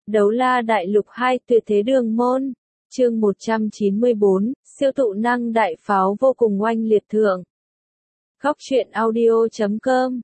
Đấu La Đại Lục 2 Tuyệt Thế Đường Môn, chương 194, siêu tụ năng đại pháo vô cùng oanh liệt thượng. Góc truyện audio.com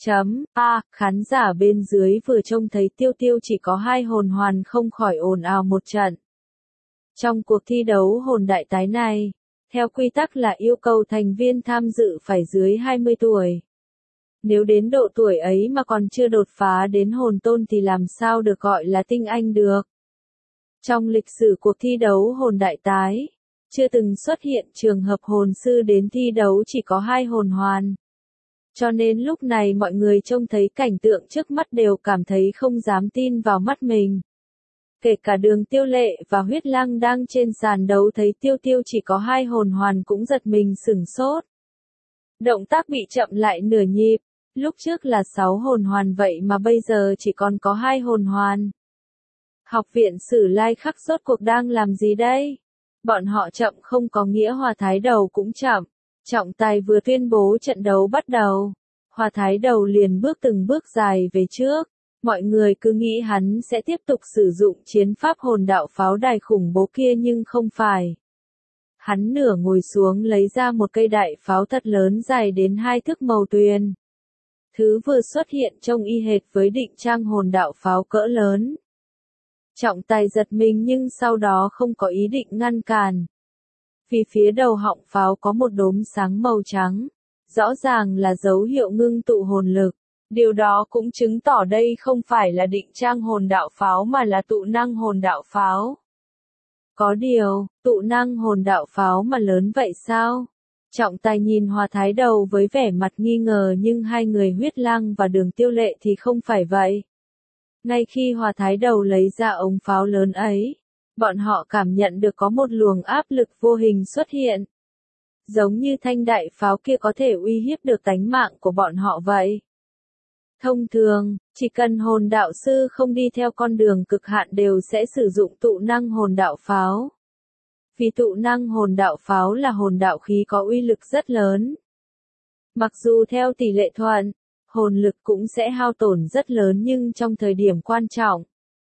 khán giả bên dưới vừa trông thấy Tiêu Tiêu chỉ có 2 hồn hoàn không khỏi ồn ào một trận. Trong cuộc thi đấu hồn đại tái này, theo quy tắc là yêu cầu thành viên tham dự phải dưới 20 tuổi. Nếu đến độ tuổi ấy mà còn chưa đột phá đến hồn tôn thì làm sao được gọi là tinh anh được. Trong lịch sử cuộc thi đấu hồn đại tái, chưa từng xuất hiện trường hợp hồn sư đến thi đấu chỉ có 2 hồn hoàn. Cho nên lúc này mọi người trông thấy cảnh tượng trước mắt đều cảm thấy không dám tin vào mắt mình. Kể cả Đường Tiêu Lệ và Huyết Lăng đang trên sàn đấu thấy Tiêu Tiêu chỉ có 2 hồn hoàn cũng giật mình sửng sốt. Động tác bị chậm lại nửa nhịp, lúc trước là 6 hồn hoàn vậy mà bây giờ chỉ còn có 2 hồn hoàn. Học viện Sử Lai Khắc rốt cuộc đang làm gì đây? Bọn họ chậm không có nghĩa Hòa Thái Đầu cũng chậm. Trọng tài vừa tuyên bố trận đấu bắt đầu, Hòa Thái Đầu liền bước từng bước dài về trước. Mọi người cứ nghĩ hắn sẽ tiếp tục sử dụng chiến pháp hồn đạo pháo đài khủng bố kia nhưng không phải. Hắn nửa ngồi xuống lấy ra một cây đại pháo thật lớn dài đến 2 thước màu tuyền. Thứ vừa xuất hiện trông y hệt với định trang hồn đạo pháo cỡ lớn. Trọng tài giật mình nhưng sau đó không có ý định ngăn cản. Vì phía đầu họng pháo có một đốm sáng màu trắng, rõ ràng là dấu hiệu ngưng tụ hồn lực. Điều đó cũng chứng tỏ đây không phải là định trang hồn đạo pháo mà là tụ năng hồn đạo pháo. Có điều, tụ năng hồn đạo pháo mà lớn vậy sao? Trọng tài nhìn Hòa Thái Đầu với vẻ mặt nghi ngờ nhưng hai người Huyết Lăng và Đường Tiêu Lệ thì không phải vậy. Ngay khi Hòa Thái Đầu lấy ra ống pháo lớn ấy, bọn họ cảm nhận được có một luồng áp lực vô hình xuất hiện. Giống như thanh đại pháo kia có thể uy hiếp được tánh mạng của bọn họ vậy. Thông thường, chỉ cần hồn đạo sư không đi theo con đường cực hạn đều sẽ sử dụng tụ năng hồn đạo pháo. Vì tụ năng hồn đạo pháo là hồn đạo khí có uy lực rất lớn. Mặc dù theo tỷ lệ thuận, hồn lực cũng sẽ hao tổn rất lớn nhưng trong thời điểm quan trọng,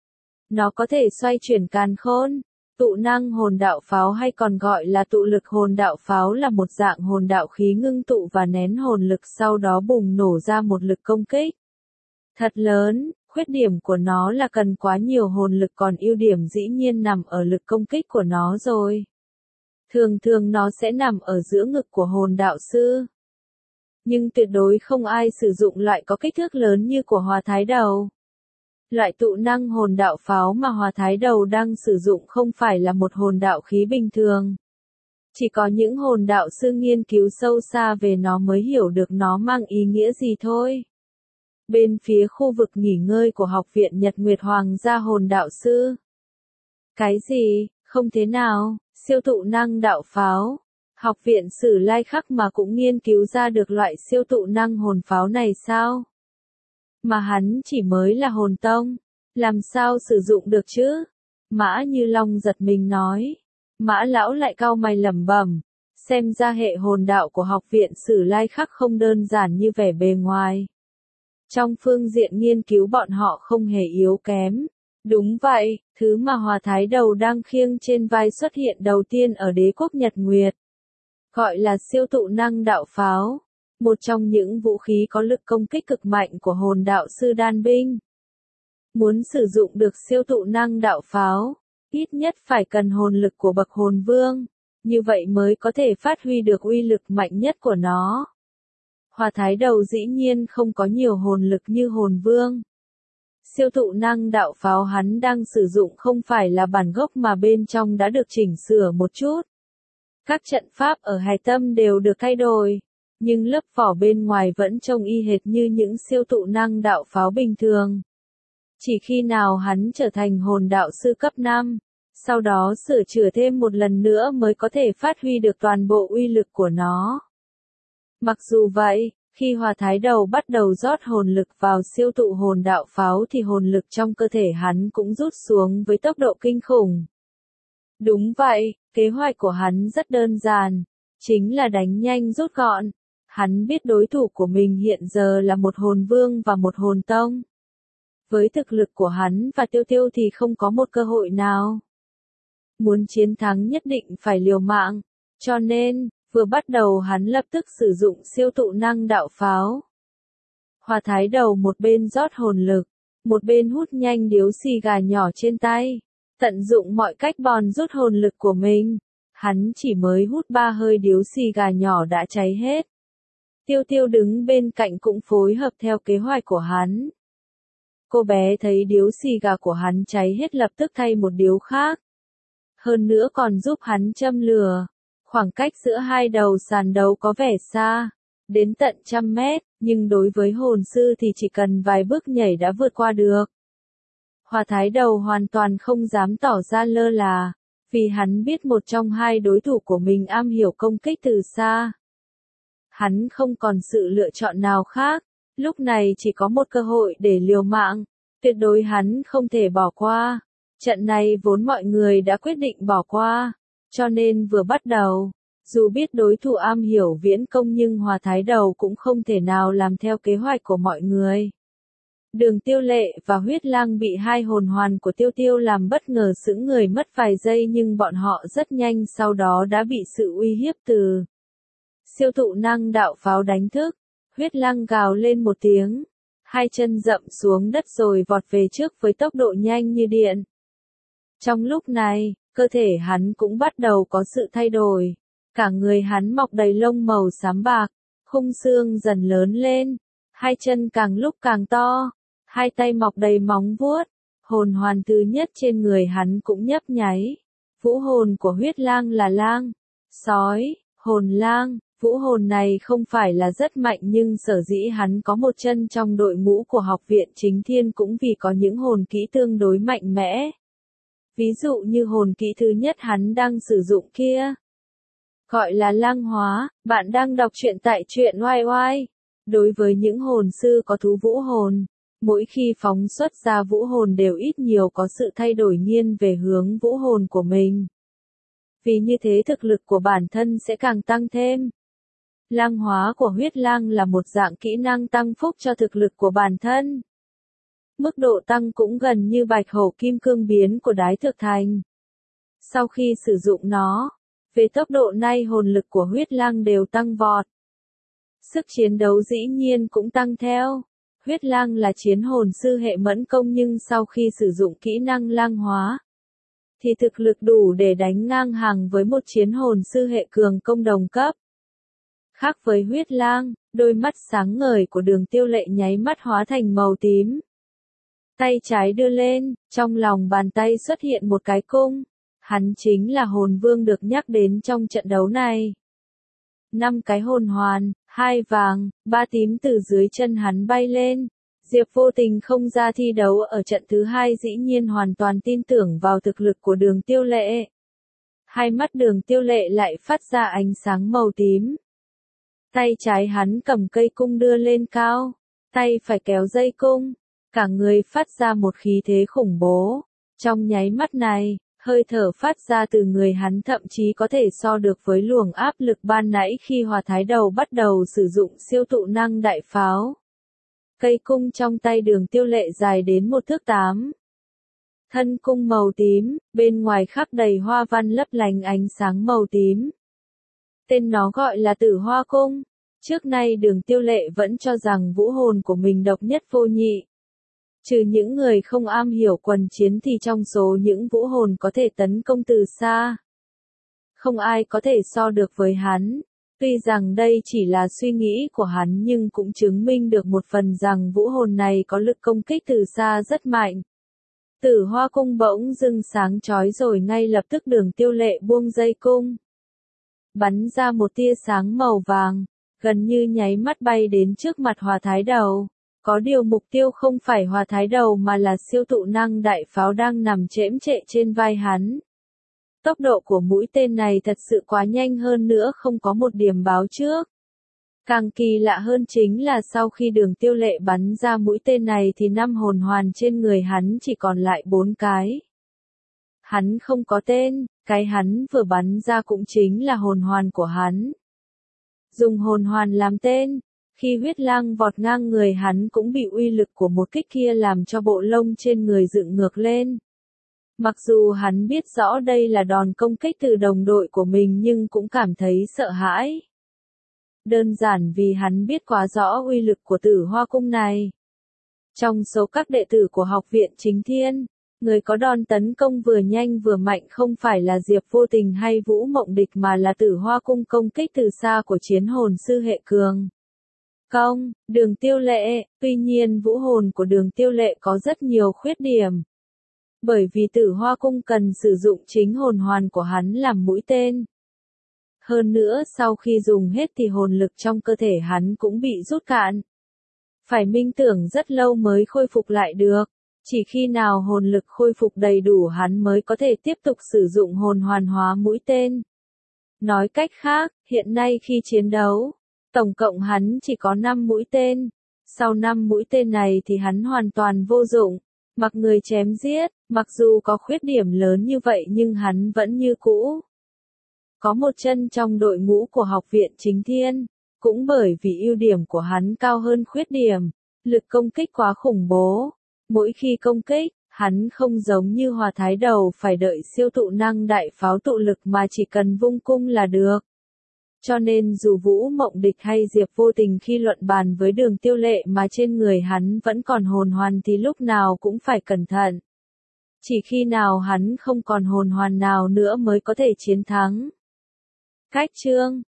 nó có thể xoay chuyển càn khôn. Tụ năng hồn đạo pháo hay còn gọi là tụ lực hồn đạo pháo là một dạng hồn đạo khí ngưng tụ và nén hồn lực sau đó bùng nổ ra một lực công kích thật lớn. Khuyết điểm của nó là cần quá nhiều hồn lực còn ưu điểm dĩ nhiên nằm ở lực công kích của nó rồi. Thường thường nó sẽ nằm ở giữa ngực của hồn đạo sư. Nhưng tuyệt đối không ai sử dụng loại có kích thước lớn như của Hòa Thái Đầu. Loại tụ năng hồn đạo pháo mà Hòa Thái Đầu đang sử dụng không phải là một hồn đạo khí bình thường. Chỉ có những hồn đạo sư nghiên cứu sâu xa về nó mới hiểu được nó mang ý nghĩa gì thôi. Bên phía khu vực nghỉ ngơi của Học viện Nhật Nguyệt Hoàng gia hồn đạo sư. Cái gì, không thế nào, siêu tụ năng đạo pháo. Học viện Sử Lai Khắc mà cũng nghiên cứu ra được loại siêu tụ năng hồn pháo này sao? Mà hắn chỉ mới là hồn tông, làm sao sử dụng được chứ? Mã Như Long giật mình nói. Mã lão lại cau mày lẩm bẩm, xem ra hệ hồn đạo của Học viện Sử Lai Khắc không đơn giản như vẻ bề ngoài. Trong phương diện nghiên cứu bọn họ không hề yếu kém. Đúng vậy, thứ mà Hòa Thái Đầu đang khiêng trên vai xuất hiện đầu tiên ở đế quốc Nhật Nguyệt. Gọi là siêu tụ năng đạo pháo. Một trong những vũ khí có lực công kích cực mạnh của hồn đạo sư đan binh. Muốn sử dụng được siêu tụ năng đạo pháo, ít nhất phải cần hồn lực của bậc hồn vương, như vậy mới có thể phát huy được uy lực mạnh nhất của nó. Hòa Thái Đầu dĩ nhiên không có nhiều hồn lực như hồn vương. Siêu tụ năng đạo pháo hắn đang sử dụng không phải là bản gốc mà bên trong đã được chỉnh sửa một chút. Các trận pháp ở hạch tâm đều được thay đổi, nhưng lớp vỏ bên ngoài vẫn trông y hệt như những siêu tụ năng đạo pháo bình thường. Chỉ khi nào hắn trở thành hồn đạo sư cấp 5, sau đó sửa chữa thêm một lần nữa mới có thể phát huy được toàn bộ uy lực của nó. Mặc dù vậy, khi Hòa Thái Đầu bắt đầu rót hồn lực vào siêu tụ hồn đạo pháo thì hồn lực trong cơ thể hắn cũng rút xuống với tốc độ kinh khủng. Đúng vậy, kế hoạch của hắn rất đơn giản, chính là đánh nhanh rút gọn. Hắn biết đối thủ của mình hiện giờ là một hồn vương và một hồn tông. Với thực lực của hắn và Tiêu Tiêu thì không có một cơ hội nào. Muốn chiến thắng nhất định phải liều mạng, cho nên, vừa bắt đầu hắn lập tức sử dụng siêu tụ năng đạo pháo. Hòa Thái Đầu một bên rót hồn lực, một bên hút nhanh điếu xì gà nhỏ trên tay, tận dụng mọi cách bòn rút hồn lực của mình. Hắn chỉ mới hút 3 hơi điếu xì gà nhỏ đã cháy hết. Tiêu Tiêu đứng bên cạnh cũng phối hợp theo kế hoạch của hắn. Cô bé thấy điếu xì gà của hắn cháy hết lập tức thay một điếu khác. Hơn nữa còn giúp hắn châm lửa. Khoảng cách giữa hai đầu sàn đấu có vẻ xa, đến tận 100 mét, nhưng đối với hồn sư thì chỉ cần vài bước nhảy đã vượt qua được. Hòa Thái Đầu hoàn toàn không dám tỏ ra lơ là, vì hắn biết một trong hai đối thủ của mình am hiểu công kích từ xa. Hắn không còn sự lựa chọn nào khác, lúc này chỉ có một cơ hội để liều mạng, tuyệt đối hắn không thể bỏ qua. Trận này vốn mọi người đã quyết định bỏ qua, cho nên vừa bắt đầu, dù biết đối thủ am hiểu viễn công nhưng Hòa Thái Đầu cũng không thể nào làm theo kế hoạch của mọi người. Đường Tiêu Lệ và Huyết Lang bị hai hồn hoàn của Tiêu Tiêu làm bất ngờ sững người mất vài giây nhưng bọn họ rất nhanh sau đó đã bị sự uy hiếp từ siêu tụ năng đạo pháo đánh thức. Huyết Lang gào lên một tiếng, hai chân dậm xuống đất rồi vọt về trước với tốc độ nhanh như điện. Trong lúc này, cơ thể hắn cũng bắt đầu có sự thay đổi. Cả người hắn mọc đầy lông màu xám bạc, khung xương dần lớn lên, hai chân càng lúc càng to, hai tay mọc đầy móng vuốt, hồn hoàn thứ nhất trên người hắn cũng nhấp nháy. Vũ hồn của Huyết Lang là lang, sói, hồn lang, vũ hồn này không phải là rất mạnh nhưng sở dĩ hắn có một chân trong đội ngũ của học viện Chính Thiên cũng vì có những hồn kỹ tương đối mạnh mẽ. Ví dụ như hồn kỹ thứ nhất hắn đang sử dụng kia, gọi là lang hóa. Bạn đang đọc truyện tại truyện oai oai. Đối với những hồn sư có thú vũ hồn, mỗi khi phóng xuất ra vũ hồn đều ít nhiều có sự thay đổi nghiêng về hướng vũ hồn của mình. Vì như thế thực lực của bản thân sẽ càng tăng thêm. Lang hóa của Huyết Lang là một dạng kỹ năng tăng phúc cho thực lực của bản thân. Mức độ tăng cũng gần như Bạch Hổ Kim Cương biến của Đái Thực Thành. Sau khi sử dụng nó, về tốc độ nay hồn lực của Huyết Lang đều tăng vọt. Sức chiến đấu dĩ nhiên cũng tăng theo. Huyết Lang là chiến hồn sư hệ mẫn công nhưng sau khi sử dụng kỹ năng lang hóa, thì thực lực đủ để đánh ngang hàng với một chiến hồn sư hệ cường công đồng cấp. Khác với Huyết Lang, đôi mắt sáng ngời của Đường Tiêu Lệ nháy mắt hóa thành màu tím. Tay trái đưa lên, trong lòng bàn tay xuất hiện một cái cung. Hắn chính là hồn vương được nhắc đến trong trận đấu này. 5 cái hồn hoàn, 2 vàng, 3 tím từ dưới chân hắn bay lên. Diệp Vô Tình không ra thi đấu ở trận thứ 2 dĩ nhiên hoàn toàn tin tưởng vào thực lực của Đường Tiêu Lệ. Hai mắt Đường Tiêu Lệ lại phát ra ánh sáng màu tím. Tay trái hắn cầm cây cung đưa lên cao, tay phải kéo dây cung, cả người phát ra một khí thế khủng bố. Trong nháy mắt này, hơi thở phát ra từ người hắn thậm chí có thể so được với luồng áp lực ban nãy khi Hòa Thái Đầu bắt đầu sử dụng siêu tụ năng đại pháo. Cây cung trong tay Đường Tiêu Lệ dài đến 1 thước 8. Thân cung màu tím, bên ngoài khắc đầy hoa văn lấp lánh ánh sáng màu tím. Tên nó gọi là Tử Hoa Cung. Trước nay Đường Tiêu Lệ vẫn cho rằng vũ hồn của mình độc nhất vô nhị. Trừ những người không am hiểu quần chiến thì trong số những vũ hồn có thể tấn công từ xa, không ai có thể so được với hắn. Tuy rằng đây chỉ là suy nghĩ của hắn nhưng cũng chứng minh được một phần rằng vũ hồn này có lực công kích từ xa rất mạnh. Tử Hoa Cung bỗng dưng sáng chói rồi ngay lập tức Đường Tiêu Lệ buông dây cung. Bắn ra một tia sáng màu vàng, gần như nháy mắt bay đến trước mặt Hòa Thái Đầu. Có điều mục tiêu không phải Hòa Thái Đầu mà là siêu tụ năng đại pháo đang nằm chễm chệ trên vai hắn. Tốc độ của mũi tên này thật sự quá nhanh hơn nữa không có một điểm báo trước. Càng kỳ lạ hơn chính là sau khi Đường Tiêu Lệ bắn ra mũi tên này thì 5 hồn hoàn trên người hắn chỉ còn lại 4 cái. Hắn không có tên, cái hắn vừa bắn ra cũng chính là hồn hoàn của hắn. Dùng hồn hoàn làm tên, Khi huyết lang vọt ngang người hắn cũng bị uy lực của một kích kia làm cho bộ lông trên người dựng ngược lên. Mặc dù hắn biết rõ đây là đòn công kích từ đồng đội của mình nhưng cũng cảm thấy sợ hãi. Đơn giản vì hắn biết quá rõ uy lực của Tử Hoa Cung này. Trong số các đệ tử của học viện Chính Thiên, người có đòn tấn công vừa nhanh vừa mạnh không phải là Diệp Vô Tình hay Vũ Mộng Địch mà là Tử Hoa Cung công kích từ xa của chiến hồn sư hệ cường. Đường Tiêu Lệ, tuy nhiên vũ hồn của Đường Tiêu Lệ có rất nhiều khuyết điểm. Bởi vì Tử Hoa Cung cần sử dụng chính hồn hoàn của hắn làm mũi tên. Hơn nữa sau khi dùng hết thì hồn lực trong cơ thể hắn cũng bị rút cạn. Phải minh tưởng rất lâu mới khôi phục lại được. Chỉ khi nào hồn lực khôi phục đầy đủ hắn mới có thể tiếp tục sử dụng hồn hoàn hóa mũi tên. Nói cách khác, hiện nay khi chiến đấu, tổng cộng hắn chỉ có 5 mũi tên. Sau 5 mũi tên này thì hắn hoàn toàn vô dụng. Mặc người chém giết, mặc dù có khuyết điểm lớn như vậy nhưng hắn vẫn như cũ. Có một chân trong đội ngũ của học viện Chính Thiên, cũng bởi vì ưu điểm của hắn cao hơn khuyết điểm, lực công kích quá khủng bố. Mỗi khi công kích, hắn không giống như Hòa Thái Đầu phải đợi siêu tụ năng đại pháo tụ lực mà chỉ cần vung cung là được. Cho nên dù Vũ Mộng Địch hay Diệp Vô Tình khi luận bàn với Đường Tiêu Lệ mà trên người hắn vẫn còn hồn hoàn thì lúc nào cũng phải cẩn thận. Chỉ khi nào hắn không còn hồn hoàn nào nữa mới có thể chiến thắng. Cách chương